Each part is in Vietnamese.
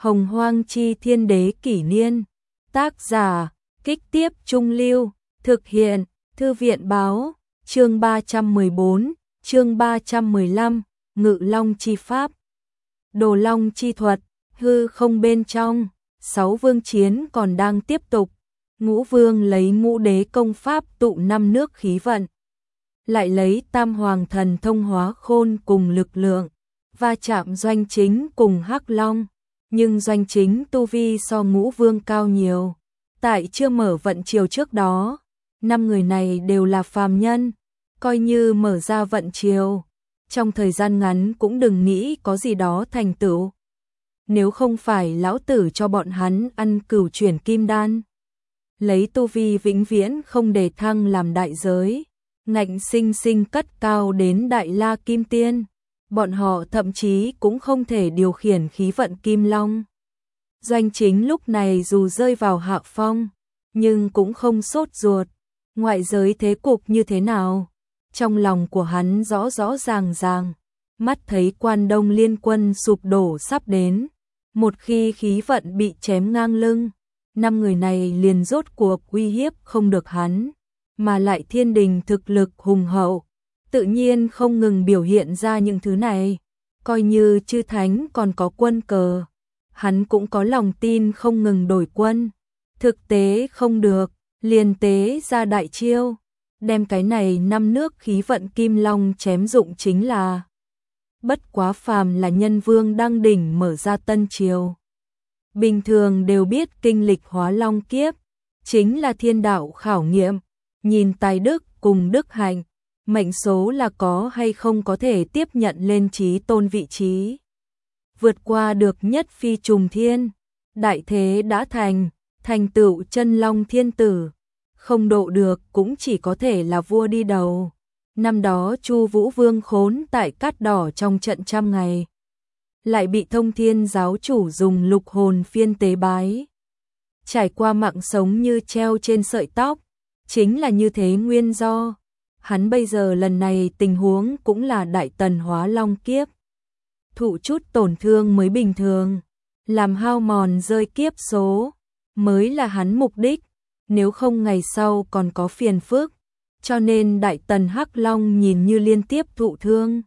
Hồng Hoang Chi Thiên Đế Kỷ Niên. Tác giả, Kích Tiếp Trung Lưu. Thực hiện, Thư viện Báo. Chương 314, chương 315, Ngự Long Chi Pháp. Đồ Long Chi Thuật. Hư không bên trong, 6 vương chiến còn đang tiếp tục. Ngũ Vương lấy Ngũ Đế công pháp tụ 5 nước khí vận, lại lấy Tam Hoàng thần thông hóa khôn cùng lực lượng, va chạm Doanh Chính cùng Hắc Long, nhưng Doanh Chính tu vi so Ngũ Vương cao nhiều. Tại chưa mở vận chiều trước đó, 5 người này đều là phàm nhân, coi như mở ra vận chiều, trong thời gian ngắn cũng đừng nghĩ có gì đó thành tựu. Nếu không phải lão tử cho bọn hắn ăn cửu chuyển kim đan, lấy tu vi vĩnh viễn không để thăng làm đại giới, ngạnh sinh sinh cất cao đến Đại La Kim Tiên, bọn họ thậm chí cũng không thể điều khiển khí vận Kim Long. Doanh Chính lúc này dù rơi vào hạ phong, nhưng cũng không sốt ruột. Ngoại giới thế cục như thế nào, trong lòng của hắn rõ rõ ràng ràng. Mắt thấy Quan Đông liên quân sụp đổ sắp đến, một khi khí vận bị chém ngang lưng, 5 người này liền rốt cuộc uy hiếp không được hắn, mà lại thiên đình thực lực hùng hậu, tự nhiên không ngừng biểu hiện ra những thứ này. Coi như chư thánh còn có quân cờ, hắn cũng có lòng tin không ngừng đổi quân. Thực tế không được, liền tế ra đại chiêu, đem cái này 5 nước khí vận Kim Long chém dụng chính là. Bất quá phàm là nhân vương đang đỉnh mở ra tân triều, bình thường đều biết kinh lịch hóa long kiếp, chính là thiên đạo khảo nghiệm, nhìn tài đức cùng đức hạnh, mệnh số là có hay không có thể tiếp nhận lên chí tôn vị trí. Vượt qua được nhất phi trùng thiên, đại thế đã thành tựu chân long thiên tử, không độ được cũng chỉ có thể là vua đi đầu. Năm đó Chu Vũ Vương khốn tại Cát Đỏ trong trận 100 ngày, lại bị Thông Thiên giáo chủ dùng lục hồn phiên tế bái. Trải qua mạng sống như treo trên sợi tóc, chính là như thế nguyên do. Hắn bây giờ lần này tình huống cũng là đại tần hóa long kiếp. Thụ chút tổn thương mới bình thường, làm hao mòn rơi kiếp số, mới là hắn mục đích, nếu không ngày sau còn có phiền phức. Cho nên đại tần Hắc Long nhìn như liên tiếp thụ thương.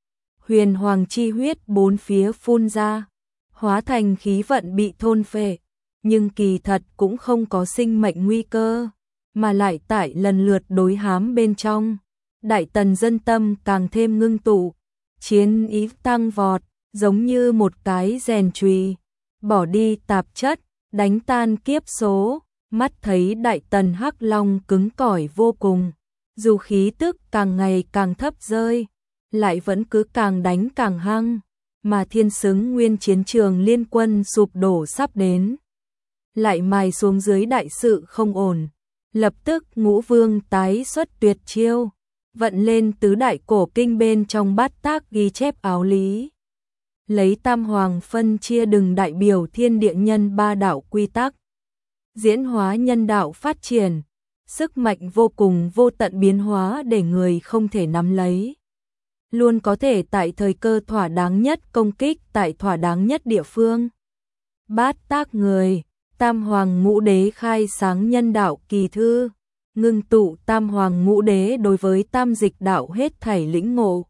Huyền hoàng chi huyết bốn phía phun ra, hóa thành khí vận bị thôn phệ, nhưng kỳ thật cũng không có sinh mệnh nguy cơ, mà lại tại lần lượt đối hám bên trong. Đại tần dân tâm càng thêm ngưng tụ, chiến ý tăng vọt, giống như một cái rèn chùy, bỏ đi tạp chất, đánh tan kiếp số. Mắt thấy đại tần Hắc Long cứng cỏi vô cùng, dù khí tức càng ngày càng thấp rơi, lại vẫn cứ càng đánh càng hăng, mà thiên xứng nguyên chiến trường liên quân sụp đổ sắp đến, lại mài xuống dưới đại sự không ổn. Lập tức Ngũ Vương tái xuất tuyệt chiêu, vận lên tứ đại cổ kinh bên trong bát tác ghi chép áo lý, lấy tam hoàng phân chia đừng đại biểu thiên địa nhân 3 đạo quy tắc, diễn hóa nhân đạo phát triển, sức mạnh vô cùng vô tận biến hóa để người không thể nắm lấy, luôn có thể tại thời cơ thỏa đáng nhất công kích tại thỏa đáng nhất địa phương. Bát tác người, Tam Hoàng Ngũ Đế khai sáng nhân đạo kỳ thư, ngưng tụ Tam Hoàng Ngũ Đế đối với tam dịch đạo hết thảy lĩnh ngộ,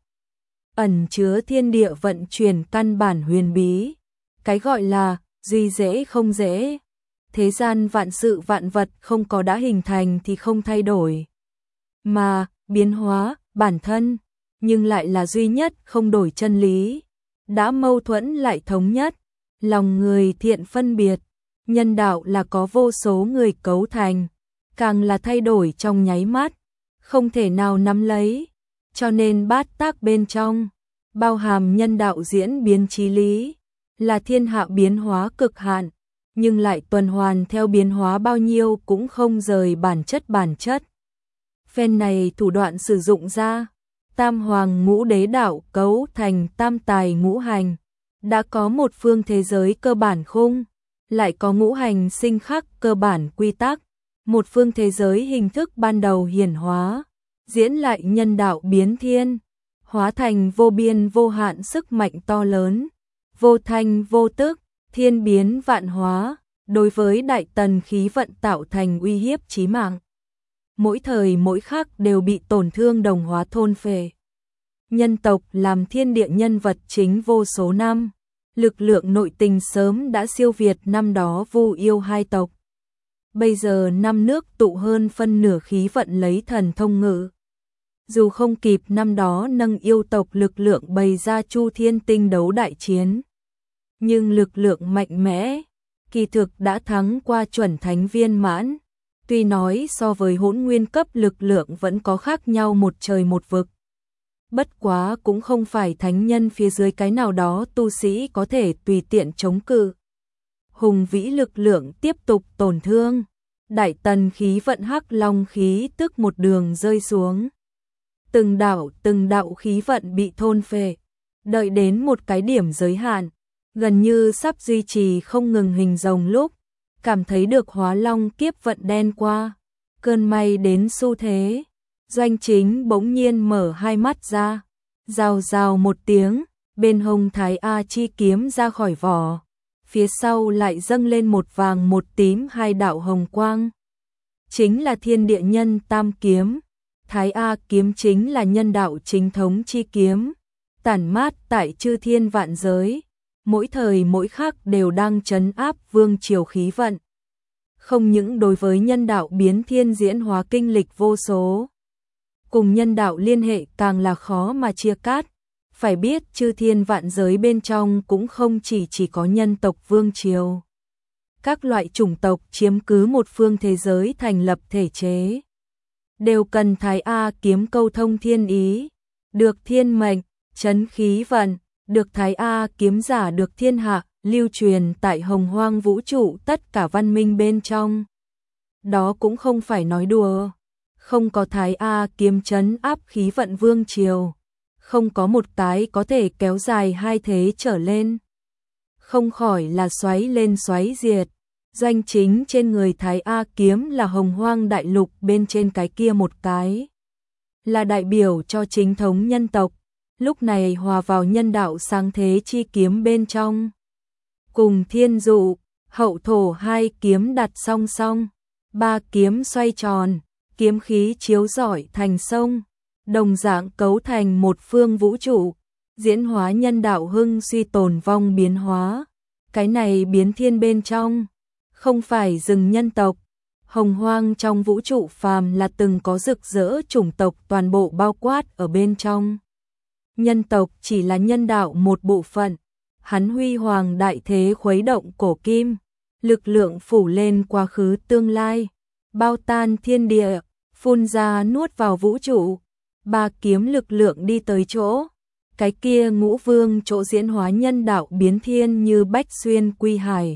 ẩn chứa thiên địa vận chuyển căn bản huyền bí. Cái gọi là duy dễ không dễ, thế gian vạn sự vạn vật không có đã hình thành thì không thay đổi, mà biến hóa bản thân nhưng lại là duy nhất không đổi chân lý, đã mâu thuẫn lại thống nhất, lòng người thiện phân biệt. Nhân đạo là có vô số người cấu thành, càng là thay đổi trong nháy mắt, không thể nào nắm lấy, cho nên bát tác bên trong bao hàm nhân đạo diễn biến chí lý, là thiên hạ biến hóa cực hạn, nhưng lại tuần hoàn theo biến hóa bao nhiêu cũng không rời bản chất. Phen này thủ đoạn sử dụng ra, Tam Hoàng Ngũ Đế đạo cấu thành tam tài ngũ hành, đã có một phương thế giới cơ bản khung, lại có ngũ hành sinh khắc cơ bản quy tắc, một phương thế giới hình thức ban đầu hiển hóa, diễn lại nhân đạo biến thiên, hóa thành vô biên vô hạn sức mạnh to lớn, vô thanh vô tức, thiên biến vạn hóa, đối với Đại Tần khí vận tạo thành uy hiếp chí mạng. Mỗi thời mỗi khắc đều bị tổn thương đồng hóa thôn phệ. Nhân tộc làm thiên địa nhân vật chính vô số năm, lực lượng nội tình sớm đã siêu việt năm đó Vu Yêu hai tộc. Bây giờ năm nước tụ hơn phân nửa khí vận lấy thần thông ngự. Dù không kịp năm đó nâng yêu tộc lực lượng bày ra Chu Thiên Tinh đấu đại chiến, nhưng lực lượng mạnh mẽ, kỳ thực đã thắng qua chuẩn thánh viên mãn. Tuy nói so với hỗn nguyên cấp lực lượng vẫn có khác nhau một trời một vực. Bất quá cũng không phải thánh nhân phía dưới cái nào đó tu sĩ có thể tùy tiện chống cự. Hùng vĩ lực lượng tiếp tục tổn thương. Đại Tần khí vận hắc long khí tức một đường rơi xuống. Từng đạo khí vận bị thôn phệ. Đợi đến một cái điểm giới hạn, gần như sắp duy trì không ngừng hình rồng lúc, cảm thấy được hóa long kiếp vận đen qua. Cơn may đến xu thế. Doanh Chính bỗng nhiên mở hai mắt ra. Rào rào một tiếng, bên hông Thái A chi kiếm ra khỏi vỏ. Phía sau lại dâng lên một vàng một tím hai đạo hồng quang. Chính là thiên địa nhân tam kiếm. Thái A kiếm chính là nhân đạo chính thống chi kiếm, tản mát tại chư thiên vạn giới, mỗi thời mỗi khắc đều đang trấn áp vương triều khí vận. Không những đối với nhân đạo biến thiên diễn hóa kinh lịch vô số, cùng nhân đạo liên hệ càng là khó mà chia cắt. Phải biết chư thiên vạn giới bên trong cũng không chỉ có nhân tộc vương triều. Các loại chủng tộc chiếm cứ một phương thế giới thành lập thể chế, đều cần Thái A kiếm câu thông thiên ý, được thiên mệnh, trấn khí vận, được Thái A kiếm giả được thiên hạ, lưu truyền tại hồng hoang vũ trụ tất cả văn minh bên trong. Đó cũng không phải nói đùa, không có Thái A kiếm trấn áp khí vận vương triều, không có một cái có thể kéo dài hai thế trở lên. Không khỏi là xoáy lên xoáy diệt. Doanh Chính trên người Thái A kiếm là hồng hoang đại lục bên trên cái kia một cái, là đại biểu cho chính thống nhân tộc, lúc này hòa vào nhân đạo sáng thế chi kiếm bên trong. Cùng thiên dụ, hậu thổ hai kiếm đặt song song, ba kiếm xoay tròn, kiếm khí chiếu rọi thành sông, đồng dạng cấu thành một phương vũ trụ, diễn hóa nhân đạo hưng suy tồn vong biến hóa. Cái này biến thiên bên trong, không phải rừng nhân tộc, hồng hoang trong vũ trụ phàm là từng có rực rỡ chủng tộc toàn bộ bao quát ở bên trong. Nhân tộc chỉ là nhân đạo một bộ phận, hắn huy hoàng đại thế khuấy động cổ kim, lực lượng phủ lên quá khứ tương lai, bao tan thiên địa, phun ra nuốt vào vũ trụ, ba kiếm lực lượng đi tới chỗ, cái kia ngũ vương chỗ diễn hóa nhân đạo biến thiên như bách xuyên quy hải,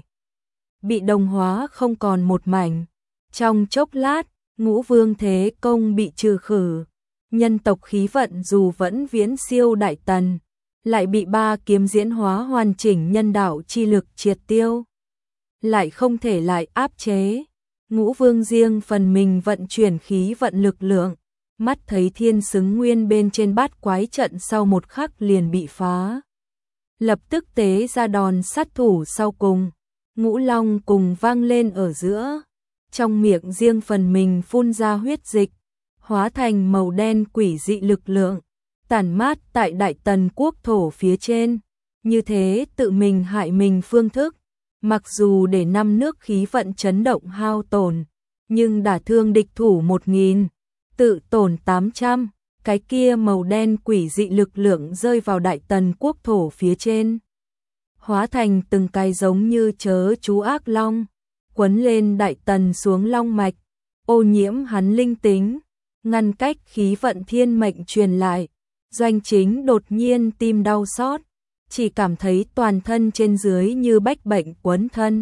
bị đồng hóa không còn một mảnh. Trong chốc lát, ngũ vương thế công bị trừ khử, nhân tộc khí vận dù vẫn viễn siêu Đại Tần, lại bị ba kiếm diễn hóa hoàn chỉnh nhân đạo chi lực triệt tiêu, lại không thể lại áp chế. Ngũ vương riêng phần mình vận chuyển khí vận lực lượng, mắt thấy thiên xứng nguyên bên trên bát quái trận sau một khắc liền bị phá. Lập tức tế ra đòn sát thủ sau cùng, ngũ long cùng vang lên ở giữa, trong miệng riêng phần mình phun ra huyết dịch, hóa thành màu đen quỷ dị lực lượng, tản mát tại Đại Tần quốc thổ phía trên, như thế tự mình hại mình phương thức. Mặc dù để năm nước khí vận chấn động hao tổn, nhưng đả thương địch thủ 1000, tự tổn 800, cái kia màu đen quỷ dị lực lượng rơi vào Đại Tần quốc thổ phía trên, hóa thành từng cái giống như chớ chú ác long, quấn lên Đại Tần xuống long mạch, ô nhiễm hắn linh tính, ngăn cách khí vận thiên mệnh truyền lại. Doanh Chính đột nhiên tim đau xót, chỉ cảm thấy toàn thân trên dưới như bách bệnh quấn thân,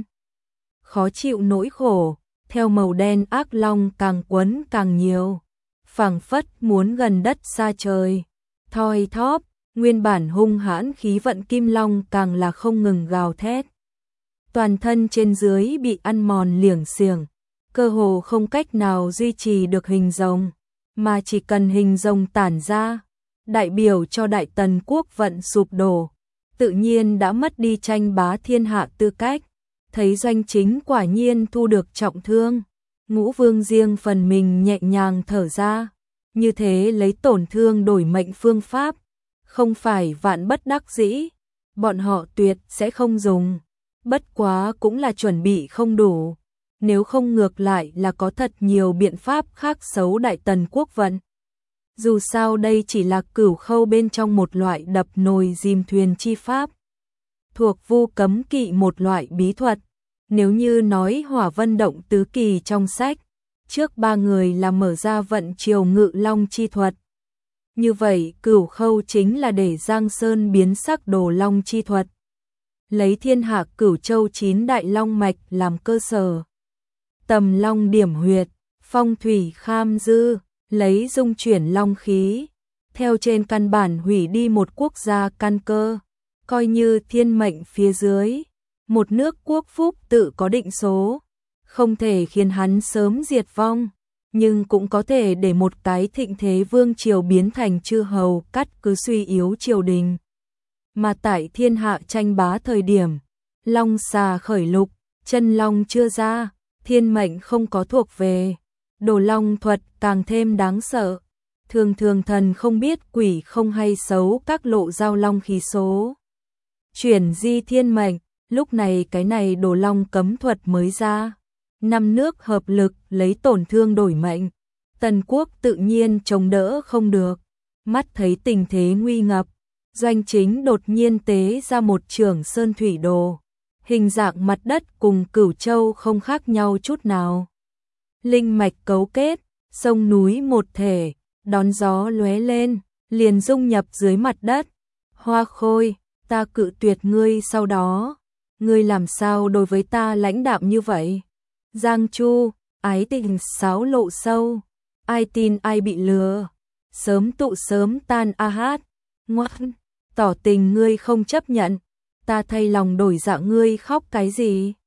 khó chịu nỗi khổ, theo màu đen ác long càng quấn càng nhiều, phảng phất muốn gần đất xa trời. Thoi thóp, nguyên bản hung hãn khí vận kim long càng là không ngừng gào thét. Toàn thân trên dưới bị ăn mòn liểng xiềng, cơ hồ không cách nào duy trì được hình rồng, mà chỉ cần hình rồng tản ra, đại biểu cho Đại Tần quốc vận sụp đổ. tự nhiên đã mất đi tranh bá thiên hạ tư cách. Thấy Doanh Chính quả nhiên thu được trọng thương, Ngũ Vương riêng phần mình nhẹ nhàng thở ra, như thế lấy tổn thương đổi mệnh phương pháp, không phải vạn bất đắc dĩ, bọn họ tuyệt sẽ không dùng, bất quá cũng là chuẩn bị không đủ, nếu không ngược lại là có thật nhiều biện pháp khác xấu Đại Tần quốc vận. Dù sao đây chỉ là Cửu Khâu bên trong một loại đập nồi dìm thuyền chi pháp, thuộc Vu cấm kỵ một loại bí thuật. Nếu như nói Hỏa Vân động tứ kỳ trong sách, trước ba người là mở ra vận triều ngự long chi thuật. Như vậy Cửu Khâu chính là để Giang Sơn biến sắc đồ long chi thuật. Lấy thiên hạ Cửu Châu 9 đại long mạch làm cơ sở. Tầm long điểm huyệt, phong thủy kham dư, lấy dung chuyển long khí, theo trên căn bản hủy đi một quốc gia căn cơ, coi như thiên mệnh phía dưới. Một nước quốc phúc tự có định số, không thể khiến hắn sớm diệt vong, nhưng cũng có thể để một cái thịnh thế vương triều biến thành chư hầu cắt cứ suy yếu triều đình. Mà tại thiên hạ tranh bá thời điểm, long xà khởi lục, chân long chưa ra, thiên mệnh không có thuộc về, đồ long thuật càng thêm đáng sợ. Thường thường thần không biết quỷ không hay xấu các lộ giao long khí số. Chuyển di thiên mệnh. Lúc này cái này đồ long cấm thuật mới ra, 5 nước hợp lực lấy tổn thương đổi mệnh, Tần quốc tự nhiên chống đỡ không được, mắt thấy tình thế nguy ngập, Doanh Chính đột nhiên tế ra một chưởng sơn thủy đồ, hình dạng mặt đất cùng Cửu Châu không khác nhau chút nào. Linh mạch cấu kết, sông núi một thể, đón gió lóe lên, liền dung nhập dưới mặt đất. Hoa Khôi, ta cự tuyệt ngươi sau đó. Ngươi làm sao đối với ta lãnh đạm như vậy? Giang Chu, ái tình sáo lộ sâu, ai tin ai bị lừa, sớm tụ sớm tan a hát, ngoan, tỏ tình ngươi không chấp nhận, ta thay lòng đổi dạ ngươi khóc cái gì?